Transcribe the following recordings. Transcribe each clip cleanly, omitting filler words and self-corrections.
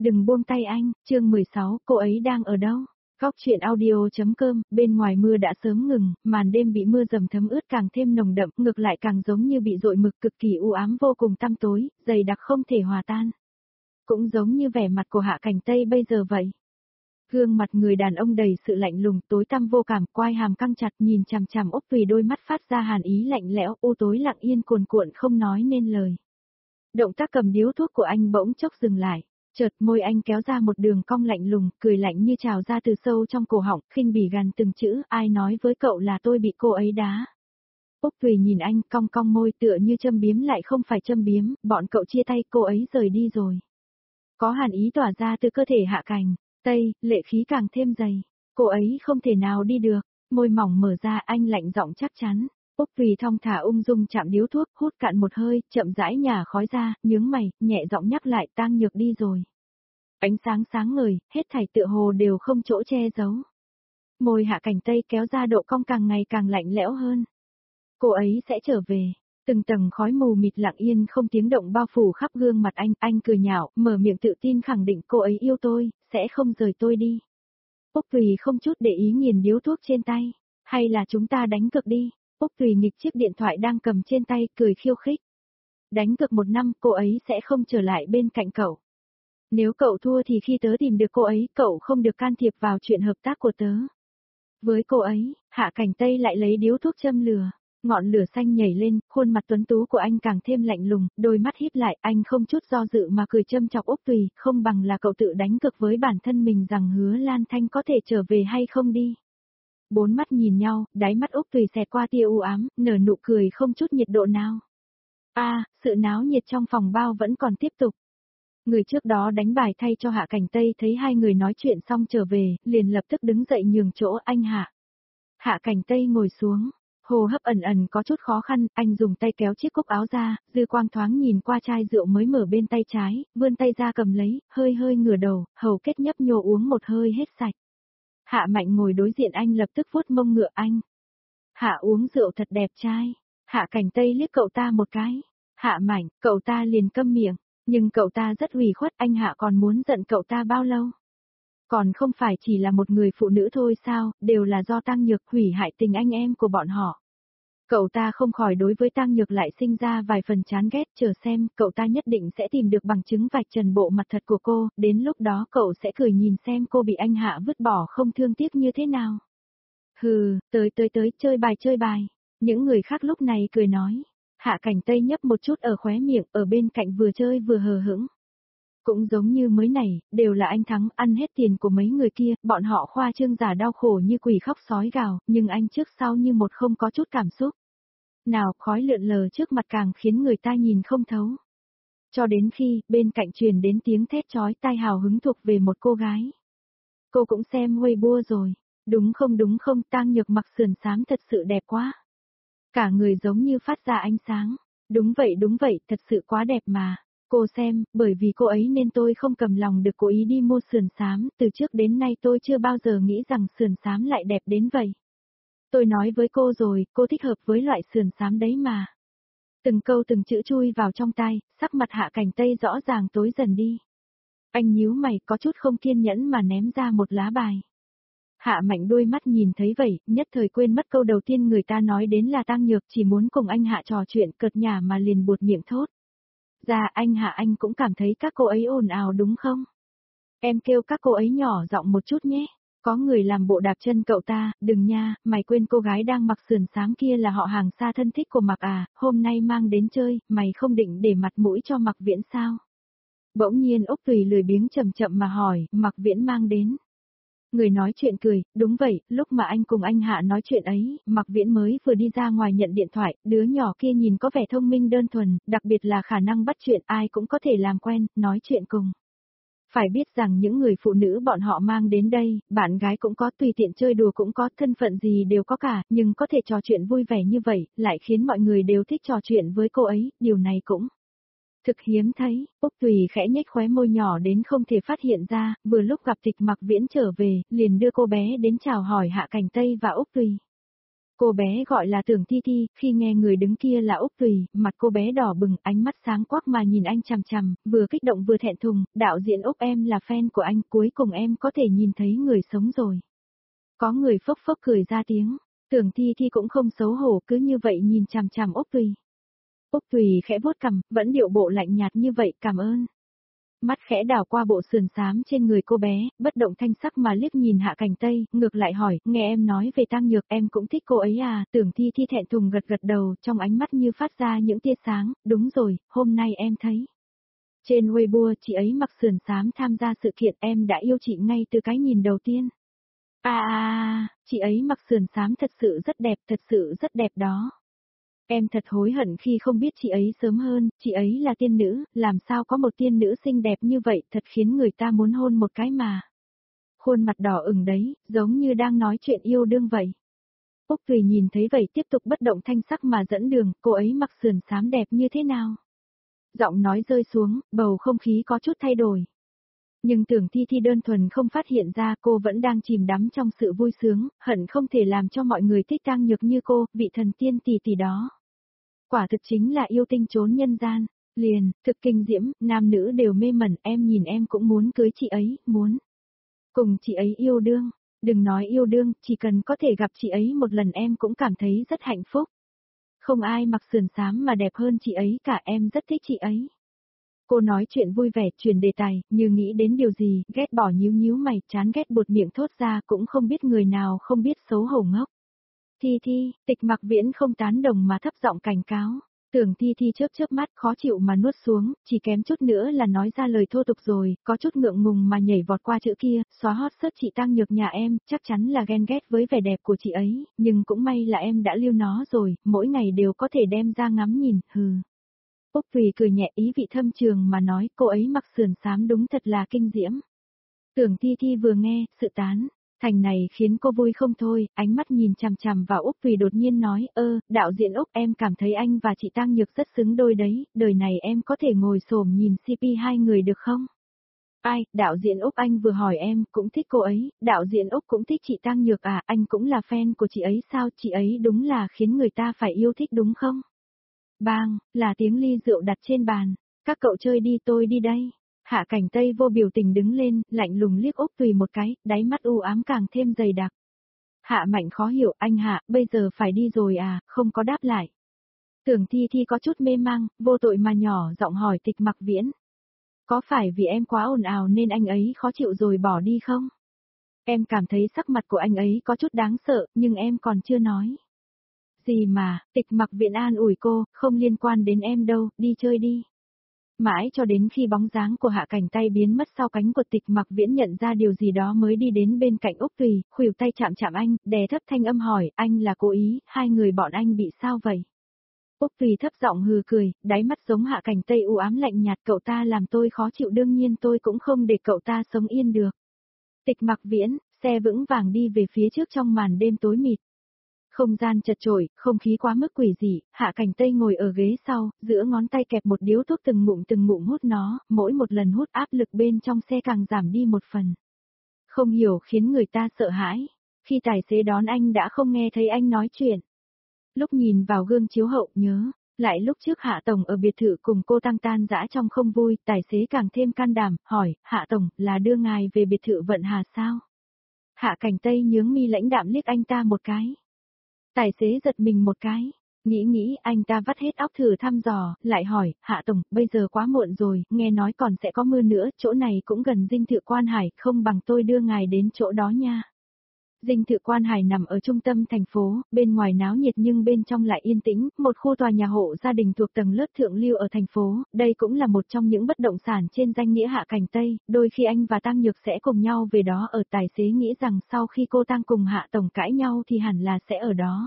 Đừng buông tay anh, chương 16, cô ấy đang ở đâu? Góc truyện audio.com, bên ngoài mưa đã sớm ngừng, màn đêm bị mưa dầm thấm ướt càng thêm nồng đậm, ngược lại càng giống như bị dội mực cực kỳ u ám vô cùng tăm tối, dày đặc không thể hòa tan. Cũng giống như vẻ mặt của Hạ Cảnh Tây bây giờ vậy. Gương mặt người đàn ông đầy sự lạnh lùng, tối tăm vô cảm, quai hàm căng chặt nhìn chằm chằm Úc Tùy, đôi mắt phát ra hàn ý lạnh lẽo, u tối lặng yên cuồn cuộn không nói nên lời. Động tác cầm điếu thuốc của anh bỗng chốc dừng lại. Chợt môi anh kéo ra một đường cong lạnh lùng, cười lạnh như trào ra từ sâu trong cổ họng, khinh bỉ gằn từng chữ, ai nói với cậu là tôi bị cô ấy đá. Úc Tùy nhìn anh, cong cong môi tựa như châm biếm lại không phải châm biếm, bọn cậu chia tay, cô ấy rời đi rồi. Có hàn ý tỏa ra từ cơ thể Hạ Cảnh Tây, lệ khí càng thêm dày. Cô ấy không thể nào đi được, môi mỏng mở ra, anh lạnh giọng chắc chắn. Úc Tùy thong thả ung dung chạm điếu thuốc, hút cạn một hơi, chậm rãi nhả khói ra, nhướng mày, nhẹ giọng nhắc lại, Tang Nhược đi rồi. Ánh sáng sáng ngời, hết thảy tựa hồ đều không chỗ che giấu. Môi Hạ Cảnh Tây kéo ra độ cong càng ngày càng lạnh lẽo hơn. Cô ấy sẽ trở về. Từng tầng khói mù mịt lặng yên không tiếng động bao phủ khắp gương mặt anh cười nhạo, mở miệng tự tin khẳng định cô ấy yêu tôi, sẽ không rời tôi đi. Úc Tùy không chút để ý nghiền điếu thuốc trên tay, hay là chúng ta đánh cược đi. Úc Tùy nghịch chiếc điện thoại đang cầm trên tay, cười khiêu khích. Đánh cược 1 năm, cô ấy sẽ không trở lại bên cạnh cậu. Nếu cậu thua thì khi tớ tìm được cô ấy, cậu không được can thiệp vào chuyện hợp tác của tớ. Với cô ấy, Hạ Cảnh Tây lại lấy điếu thuốc châm lửa. Ngọn lửa xanh nhảy lên, khuôn mặt tuấn tú của anh càng thêm lạnh lùng, đôi mắt híp lại, anh không chút do dự mà cười châm chọc Úc Tùy, không bằng là cậu tự đánh cược với bản thân mình rằng Hứa Lan Thanh có thể trở về hay không đi. 4 mắt nhìn nhau, đáy mắt Úc Tùy xẹt qua tia u ám, nở nụ cười không chút nhiệt độ nào. Sự náo nhiệt trong phòng bao vẫn còn tiếp tục. Người trước đó đánh bài thay cho Hạ Cảnh Tây thấy hai người nói chuyện xong trở về, liền lập tức đứng dậy nhường chỗ anh Hạ. Hạ Cảnh Tây ngồi xuống, hô hấp ẩn ẩn có chút khó khăn, anh dùng tay kéo chiếc cúc áo ra, dư quang thoáng nhìn qua chai rượu mới mở bên tay trái, vươn tay ra cầm lấy, hơi hơi ngửa đầu, hầu kết nhấp nhô uống một hơi hết sạch. Hạ Mạnh ngồi đối diện anh lập tức vuốt mông ngựa anh. Hạ uống rượu thật đẹp trai. Hạ Cảnh Tây liếc cậu ta một cái. Hạ Mạnh, cậu ta liền câm miệng. Nhưng cậu ta rất ủy khuất, anh Hạ còn muốn giận cậu ta bao lâu? Còn không phải chỉ là một người phụ nữ thôi sao, đều là do Tang Nhược hủy hại tình anh em của bọn họ. Cậu ta không khỏi đối với Tang Nhược lại sinh ra vài phần chán ghét, chờ xem, cậu ta nhất định sẽ tìm được bằng chứng vạch trần bộ mặt thật của cô, đến lúc đó cậu sẽ cười nhìn xem cô bị anh Hạ vứt bỏ không thương tiếc như thế nào. Hừ, tới, chơi bài. Những người khác lúc này cười nói. Hạ Cảnh Tây nhấp một chút ở khóe miệng, ở bên cạnh vừa chơi vừa hờ hững. Cũng giống như mới này, đều là anh thắng, ăn hết tiền của mấy người kia, bọn họ khoa trương giả đau khổ như quỷ khóc sói gào, nhưng anh trước sau như một không có chút cảm xúc. Nào, khói lượn lờ trước mặt càng khiến người ta nhìn không thấu. Cho đến khi, bên cạnh truyền đến tiếng thét chói tai hào hứng thuộc về một cô gái. Cô cũng xem Weibo rồi. Đúng không, Tang Nhược mặc sườn xám thật sự đẹp quá. Cả người giống như phát ra ánh sáng. Đúng vậy, thật sự quá đẹp mà. Cô xem, bởi vì cô ấy nên tôi không cầm lòng được cố ý đi mua sườn xám, từ trước đến nay tôi chưa bao giờ nghĩ rằng sườn xám lại đẹp đến vậy. Tôi nói với cô rồi, cô thích hợp với loại sườn xám đấy mà. Từng câu từng chữ chui vào trong tai, sắc mặt Hạ Cảnh Tây rõ ràng tối dần đi. Anh nhíu mày có chút không kiên nhẫn mà ném ra một lá bài. Hạ Mạnh đôi mắt nhìn thấy vậy, nhất thời quên mất câu đầu tiên người ta nói đến là Tang Nhược chỉ muốn cùng anh Hạ trò chuyện cợt nhả mà liền buột miệng thốt. Dạ anh Hạ, anh cũng cảm thấy các cô ấy ồn ào đúng không? Em kêu các cô ấy nhỏ giọng một chút nhé. Có người làm bộ đạp chân cậu ta, đừng nha, mày quên cô gái đang mặc sườn xám kia là họ hàng xa thân thích của Mạc à, hôm nay mang đến chơi, mày không định để mặt mũi cho Mạc Viễn sao? Bỗng nhiên Úc Tùy lười biếng chậm chậm mà hỏi, Mạc Viễn mang đến. Người nói chuyện cười, đúng vậy, lúc mà anh cùng anh Hạ nói chuyện ấy, Mạc Viễn mới vừa đi ra ngoài nhận điện thoại, đứa nhỏ kia nhìn có vẻ thông minh đơn thuần, đặc biệt là khả năng bắt chuyện ai cũng có thể làm quen, nói chuyện cùng. Phải biết rằng những người phụ nữ bọn họ mang đến đây, bạn gái cũng có, tùy tiện chơi đùa cũng có, thân phận gì đều có cả, nhưng có thể trò chuyện vui vẻ như vậy, lại khiến mọi người đều thích trò chuyện với cô ấy, điều này cũng thực hiếm thấy. Úc Tùy khẽ nhếch khóe môi nhỏ đến không thể phát hiện ra, vừa lúc gặp Tịch Mặc Viễn trở về, liền đưa cô bé đến chào hỏi Hạ Cảnh Tây và Úc Tùy. Cô bé gọi là Tưởng Thi Thi, khi nghe người đứng kia là Úc Tùy, mặt cô bé đỏ bừng, ánh mắt sáng quắc mà nhìn anh chằm chằm, vừa kích động vừa thẹn thùng, đạo diễn Úc em là fan của anh, cuối cùng em có thể nhìn thấy người sống rồi. Có người phốc phốc cười ra tiếng, Tưởng Thi Thi cũng không xấu hổ cứ như vậy nhìn chằm chằm Úc Tùy. Úc Tùy khẽ vuốt cằm, vẫn điệu bộ lạnh nhạt như vậy, cảm ơn. Mắt khẽ đảo qua bộ sườn xám trên người cô bé, bất động thanh sắc mà liếc nhìn Hạ Cảnh Tây, ngược lại hỏi, nghe em nói về Tang Nhược em cũng thích cô ấy à, Tưởng Thi Thi thẹn thùng gật gật đầu, trong ánh mắt như phát ra những tia sáng, đúng rồi, hôm nay em thấy. Trên Weibo chị ấy mặc sườn xám tham gia sự kiện em đã yêu chị ngay từ cái nhìn đầu tiên. Chị ấy mặc sườn xám thật sự rất đẹp đó. Em thật hối hận khi không biết chị ấy sớm hơn, chị ấy là tiên nữ, làm sao có một tiên nữ xinh đẹp như vậy, thật khiến người ta muốn hôn một cái mà. Khuôn mặt đỏ ửng đấy, giống như đang nói chuyện yêu đương vậy. Úc Tùy nhìn thấy vậy tiếp tục bất động thanh sắc mà dẫn đường, cô ấy mặc sườn xám đẹp như thế nào? Giọng nói rơi xuống, bầu không khí có chút thay đổi. Nhưng Tưởng Thi Thi đơn thuần không phát hiện ra cô vẫn đang chìm đắm trong sự vui sướng, hận không thể làm cho mọi người thích Tang Nhược như cô, vị thần tiên tỷ tỷ đó. Quả thực chính là yêu tinh trốn nhân gian, liền, thực kinh diễm, nam nữ đều mê mẩn, em nhìn em cũng muốn cưới chị ấy, muốn. Cùng chị ấy yêu đương, đừng nói yêu đương, chỉ cần có thể gặp chị ấy một lần em cũng cảm thấy rất hạnh phúc. Không ai mặc sườn xám mà đẹp hơn chị ấy cả, em rất thích chị ấy. Cô nói chuyện vui vẻ, chuyển đề tài, như nghĩ đến điều gì, ghét bỏ nhíu nhíu mày, chán ghét buột miệng thốt ra, cũng không biết người nào không biết xấu hổ ngốc. Thi Thi, Tịch Mặc Viễn không tán đồng mà thấp giọng cảnh cáo. Tưởng Thi Thi chớp mắt khó chịu mà nuốt xuống, chỉ kém chút nữa là nói ra lời thô tục rồi, có chút ngượng ngùng mà nhảy vọt qua chữ kia, xóa hot search chị Tang Nhược nhà em, chắc chắn là ghen ghét với vẻ đẹp của chị ấy, nhưng cũng may là em đã lưu nó rồi, mỗi ngày đều có thể đem ra ngắm nhìn, hừ. Úc Tùy cười nhẹ ý vị thâm trường mà nói cô ấy mặc sườn xám đúng thật là kinh diễm. Tưởng Thi Thi vừa nghe, sự tán thành này khiến cô vui không thôi, ánh mắt nhìn chằm chằm vào Úc Tùy đột nhiên nói, đạo diễn Úc em cảm thấy anh và chị Tang Nhược rất xứng đôi đấy, đời này em có thể ngồi xổm nhìn CP hai người được không? Ai, đạo diễn Úc anh vừa hỏi em, cũng thích cô ấy, đạo diễn Úc cũng thích chị Tang Nhược à, anh cũng là fan của chị ấy sao, chị ấy đúng là khiến người ta phải yêu thích đúng không? Bang, là tiếng ly rượu đặt trên bàn, các cậu chơi đi tôi đi đây. Hạ Cảnh Tây vô biểu tình đứng lên, lạnh lùng liếc Úc Tùy một cái, đáy mắt u ám càng thêm dày đặc. Hạ Mạnh khó hiểu, anh Hạ, bây giờ phải đi rồi à, không có đáp lại. Tưởng Thi Thi có chút mê mang, vô tội mà nhỏ giọng hỏi Tịch Mặc Viễn. Có phải vì em quá ồn ào nên anh ấy khó chịu rồi bỏ đi không? Em cảm thấy sắc mặt của anh ấy có chút đáng sợ, nhưng em còn chưa nói. Gì mà, Tịch Mặc Viễn an ủi cô, không liên quan đến em đâu, đi chơi đi. Mãi cho đến khi bóng dáng của Hạ Cảnh Tây biến mất sau cánh của Tịch Mặc Viễn nhận ra điều gì đó mới đi đến bên cạnh Úc Tùy, khuỷu tay chạm chạm anh, đè thấp thanh âm hỏi, anh là cố ý, hai người bọn anh bị sao vậy? Úc Tùy thấp giọng hừ cười, đáy mắt giống Hạ Cảnh Tây u ám lạnh nhạt, cậu ta làm tôi khó chịu, đương nhiên tôi cũng không để cậu ta sống yên được. Tịch Mặc Viễn, xe vững vàng đi về phía trước trong màn đêm tối mịt. Không gian chật chội, không khí quá mức quỷ dị, Hạ Cảnh Tây ngồi ở ghế sau, giữa ngón tay kẹp một điếu thuốc từng ngụm hút nó, mỗi một lần hút áp lực bên trong xe càng giảm đi một phần. Không hiểu khiến người ta sợ hãi. Khi tài xế đón anh đã không nghe thấy anh nói chuyện. Lúc nhìn vào gương chiếu hậu nhớ, lại lúc trước Hạ Tổng ở biệt thự cùng cô tăng tan dã trong không vui, tài xế càng thêm can đảm, hỏi, Hạ Tổng, là đưa ngài về biệt thự Vận Hà sao? Hạ Cảnh Tây nhướng mi lãnh đạm liếc anh ta một cái. Tài xế giật mình một cái, nghĩ anh ta vắt hết óc thử thăm dò, lại hỏi, Hạ Tổng, bây giờ quá muộn rồi, nghe nói còn sẽ có mưa nữa, chỗ này cũng gần dinh thự Quan Hải, không bằng tôi đưa ngài đến chỗ đó nha. Dinh thự Quan Hải nằm ở trung tâm thành phố, bên ngoài náo nhiệt nhưng bên trong lại yên tĩnh, một khu tòa nhà hộ gia đình thuộc tầng lớp thượng lưu ở thành phố, đây cũng là một trong những bất động sản trên danh nghĩa Hạ Cảnh Tây, đôi khi anh và Tang Nhược sẽ cùng nhau về đó ở, tài xế nghĩ rằng sau khi cô Tang cùng Hạ Tổng cãi nhau thì hẳn là sẽ ở đó.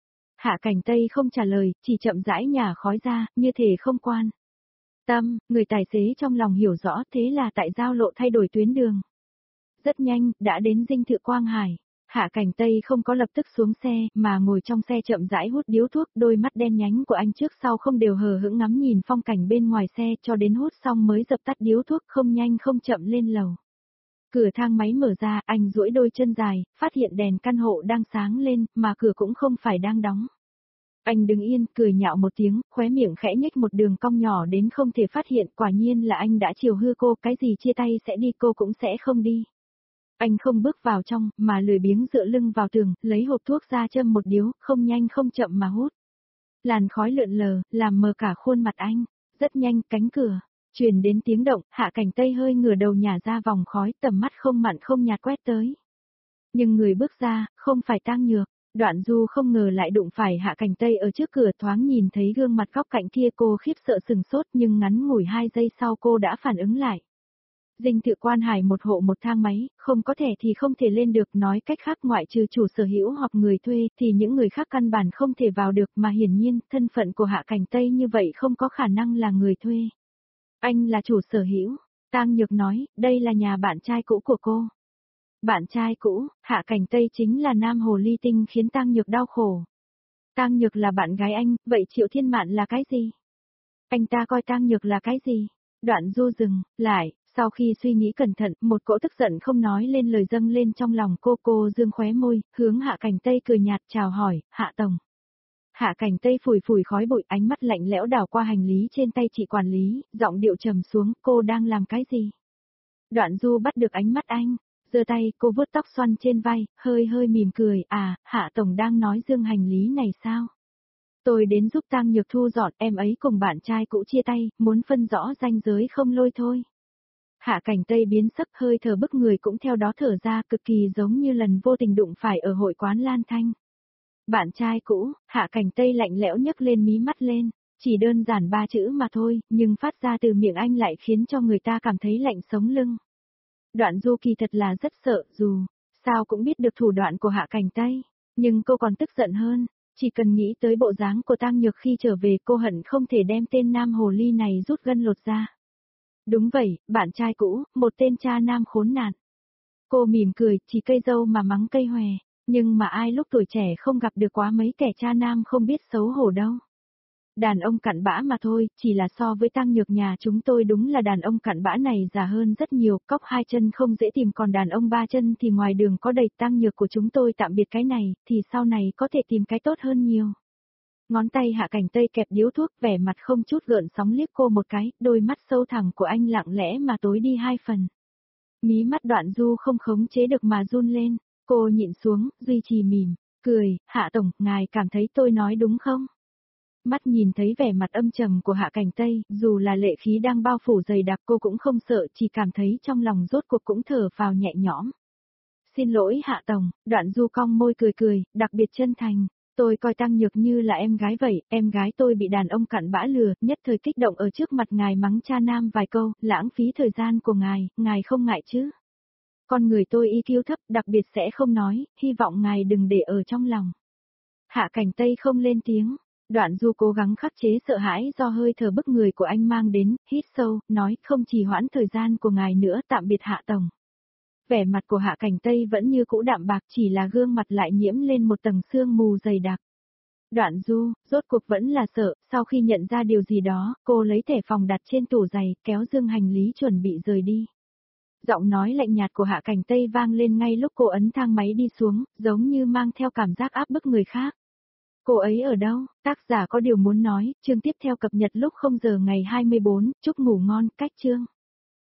Hạ Cảnh Tây không trả lời, chỉ chậm rãi nhả khói ra, như thể không quan tâm, người tài xế trong lòng hiểu rõ thế là tại giao lộ thay đổi tuyến đường. Rất nhanh, đã đến dinh thự Quang Hải. Hạ Cảnh Tây không có lập tức xuống xe, mà ngồi trong xe chậm rãi hút điếu thuốc, đôi mắt đen nhánh của anh trước sau không đều hờ hững ngắm nhìn phong cảnh bên ngoài xe cho đến hút xong mới dập tắt điếu thuốc không nhanh không chậm lên lầu. Cửa thang máy mở ra, anh duỗi đôi chân dài, phát hiện đèn căn hộ đang sáng lên, mà cửa cũng không phải đang đóng. Anh đứng yên, cười nhạo một tiếng, khóe miệng khẽ nhếch một đường cong nhỏ đến không thể phát hiện, quả nhiên là anh đã chiều hư cô, cái gì chia tay sẽ đi cô cũng sẽ không đi. Anh không bước vào trong, mà lười biếng dựa lưng vào tường, lấy hộp thuốc ra châm một điếu, không nhanh không chậm mà hút. Làn khói lượn lờ, làm mờ cả khuôn mặt anh. Rất nhanh, cánh cửa truyền đến tiếng động, Hạ Cảnh Tây hơi ngửa đầu nhả ra vòng khói, tầm mắt không mặn không nhạt quét tới. Nhưng người bước ra, không phải Tang Nhược. Đoạn Du không ngờ lại đụng phải Hạ Cảnh Tây ở trước cửa, thoáng nhìn thấy gương mặt góc cạnh kia, cô khiếp sợ sừng sốt, nhưng ngắn ngủi 2 giây sau cô đã phản ứng lại. Dinh thự Quan Hải một hộ một thang máy, không có thẻ thì không thể lên được, nói cách khác ngoại trừ chủ sở hữu hoặc người thuê thì những người khác căn bản không thể vào được, mà hiển nhiên thân phận của Hạ Cảnh Tây như vậy không có khả năng là người thuê. Anh là chủ sở hữu, Tang Nhược nói, đây là nhà bạn trai cũ của cô. Bạn trai cũ, Hạ Cảnh Tây chính là nam hồ ly tinh khiến Tang Nhược đau khổ. Tang Nhược là bạn gái anh, vậy Triệu Thiên Mạn là cái gì? Anh ta coi Tang Nhược là cái gì? Đoạn Du dừng lại, sau khi suy nghĩ cẩn thận, một cỗ tức giận không nói lên lời dâng lên trong lòng cô dương khóe môi, hướng Hạ Cảnh Tây cười nhạt chào hỏi, Hạ Tổng. Hạ Cảnh Tây phủi phủi khói bụi, ánh mắt lạnh lẽo đảo qua hành lý trên tay chị quản lý, giọng điệu trầm xuống, cô đang làm cái gì? Đoạn Du bắt được ánh mắt anh, giơ tay, cô vuốt tóc xoăn trên vai, hơi hơi mỉm cười, à, Hạ Tổng đang nói dương hành lý này sao? Tôi đến giúp Tang Nhược thu dọn, em ấy cùng bạn trai cũ chia tay, muốn phân rõ ranh giới không lôi thôi. Hạ Cảnh Tây biến sắc, hơi thở bức người cũng theo đó thở ra, cực kỳ giống như lần vô tình đụng phải ở hội quán Lan Thanh. Bạn trai cũ, Hạ Cảnh Tây lạnh lẽo nhấc lên mí mắt lên, chỉ đơn giản 3 chữ mà thôi, nhưng phát ra từ miệng anh lại khiến cho người ta cảm thấy lạnh sống lưng. Đoạn Du kỳ thật là rất sợ, dù sao cũng biết được thủ đoạn của Hạ Cảnh Tây, nhưng cô còn tức giận hơn, chỉ cần nghĩ tới bộ dáng của Tang Nhược khi trở về, cô hận không thể đem tên nam hồ ly này rút gân lột ra. Đúng vậy, bạn trai cũ, một tên cha nam khốn nạn. Cô mỉm cười, chỉ cây dâu mà mắng cây hòe, nhưng mà ai lúc tuổi trẻ không gặp được quá mấy kẻ cha nam không biết xấu hổ đâu. Đàn ông cặn bã mà thôi, chỉ là so với Tang Nhược nhà chúng tôi đúng là đàn ông cặn bã này già hơn rất nhiều, cóc 2 chân không dễ tìm, còn đàn ông 3 chân thì ngoài đường có đầy. Tang Nhược của chúng tôi tạm biệt cái này, thì sau này có thể tìm cái tốt hơn nhiều. Ngón tay Hạ Cảnh Tây kẹp điếu thuốc, vẻ mặt không chút gợn sóng liếc cô một cái, đôi mắt sâu thẳm của anh lặng lẽ mà tối đi 2 phần. Mí mắt Đoạn Du không khống chế được mà run lên, cô nhịn xuống, duy trì mỉm, cười, Hạ Tổng, ngài cảm thấy tôi nói đúng không? Mắt nhìn thấy vẻ mặt âm trầm của Hạ Cảnh Tây, dù là lệ khí đang bao phủ dày đặc cô cũng không sợ, chỉ cảm thấy trong lòng rốt cuộc cũng thở vào nhẹ nhõm. Xin lỗi Hạ Tổng, Đoạn Du cong môi cười, đặc biệt chân thành. Tôi coi Tang Nhược như là em gái vậy, em gái tôi bị đàn ông cặn bã lừa, nhất thời kích động ở trước mặt ngài mắng cha nam vài câu, lãng phí thời gian của ngài không ngại chứ? Con người tôi EQ thấp, đặc biệt sẽ không nói, hy vọng ngài đừng để ở trong lòng. Hạ Cảnh Tây không lên tiếng, Đoạn Du cố gắng khắc chế sợ hãi do hơi thở bức người của anh mang đến, hít sâu, nói không trì hoãn thời gian của ngài nữa, tạm biệt Hạ Tổng. Vẻ mặt của Hạ Cảnh Tây vẫn như cũ đạm bạc, chỉ là gương mặt lại nhiễm lên một tầng sương mù dày đặc. Đoạn Du, rốt cuộc vẫn là sợ, sau khi nhận ra điều gì đó, cô lấy thẻ phòng đặt trên tủ giày, kéo dương hành lý chuẩn bị rời đi. Giọng nói lạnh nhạt của Hạ Cảnh Tây vang lên ngay lúc cô ấn thang máy đi xuống, giống như mang theo cảm giác áp bức người khác. Cô ấy ở đâu? Tác giả có điều muốn nói, chương tiếp theo cập nhật lúc 0 giờ ngày 24, chúc ngủ ngon, cách chương.